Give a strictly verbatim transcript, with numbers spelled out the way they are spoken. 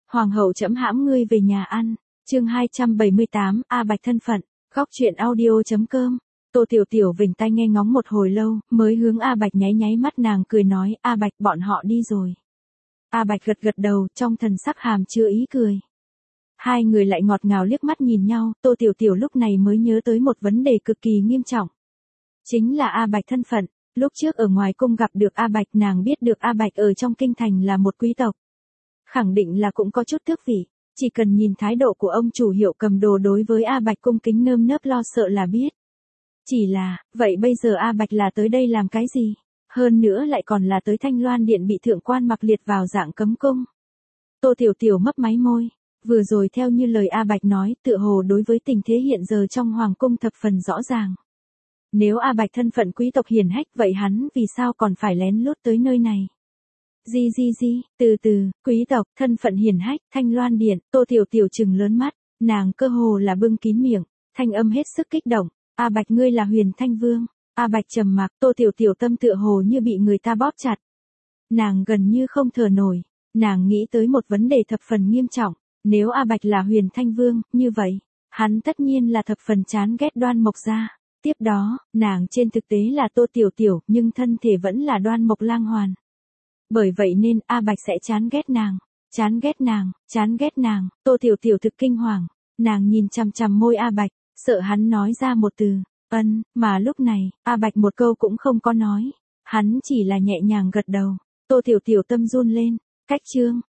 Hoàng hậu trẫm hãm ngươi về nhà ăn. Chương hai trăm bảy mươi tám, A Bạch thân phận. Góc truyện audio.com. Tô Tiểu Tiểu vểnh tai nghe ngóng một hồi lâu, mới hướng A Bạch nháy nháy mắt, nàng cười nói, A Bạch, bọn họ đi rồi. A Bạch gật gật đầu, trong thần sắc hàm chứa ý cười. Hai người lại ngọt ngào liếc mắt nhìn nhau, Tô Tiểu Tiểu lúc này mới nhớ tới một vấn đề cực kỳ nghiêm trọng. Chính là A Bạch thân phận. Lúc trước ở ngoài cung gặp được A Bạch, nàng biết được A Bạch ở trong kinh thành là một quý tộc. Khẳng định là cũng có chút tước vị, chỉ cần nhìn thái độ của ông chủ hiệu cầm đồ đối với A Bạch cung kính nơm nớp lo sợ là biết. Chỉ là, vậy bây giờ A Bạch là tới đây làm cái gì? Hơn nữa lại còn là tới Thanh Loan Điện bị thượng quan mặc liệt vào dạng cấm cung. Tô Tiểu Tiểu mấp máy môi, vừa rồi theo như lời A Bạch nói, tựa hồ đối với tình thế hiện giờ trong hoàng cung thập phần rõ ràng. Nếu A Bạch thân phận quý tộc hiển hách, vậy hắn vì sao còn phải lén lút tới nơi này? Di di di, từ từ, quý tộc, thân phận hiển hách, Thanh Loan Điện, Tô Tiểu Tiểu trừng lớn mắt, nàng cơ hồ là bưng kín miệng, thanh âm hết sức kích động, A Bạch ngươi là Huyền Thanh Vương. A Bạch trầm mặc, Tô Tiểu Tiểu tâm tựa hồ như bị người ta bóp chặt. Nàng gần như không thở nổi, nàng nghĩ tới một vấn đề thập phần nghiêm trọng, nếu A Bạch là Huyền Thanh Vương, như vậy, hắn tất nhiên là thập phần chán ghét Đoan Mộc gia. Tiếp đó, nàng trên thực tế là Tô Tiểu Tiểu, nhưng thân thể vẫn là Đoan Mộc Lang Hoàn. Bởi vậy nên A Bạch sẽ chán ghét nàng, chán ghét nàng, chán ghét nàng, Tô Tiểu Tiểu thực kinh hoàng, nàng nhìn chằm chằm môi A Bạch, sợ hắn nói ra một từ, ân, mà lúc này, A Bạch một câu cũng không có nói, hắn chỉ là nhẹ nhàng gật đầu, Tô Tiểu Tiểu tâm run lên, cách chương,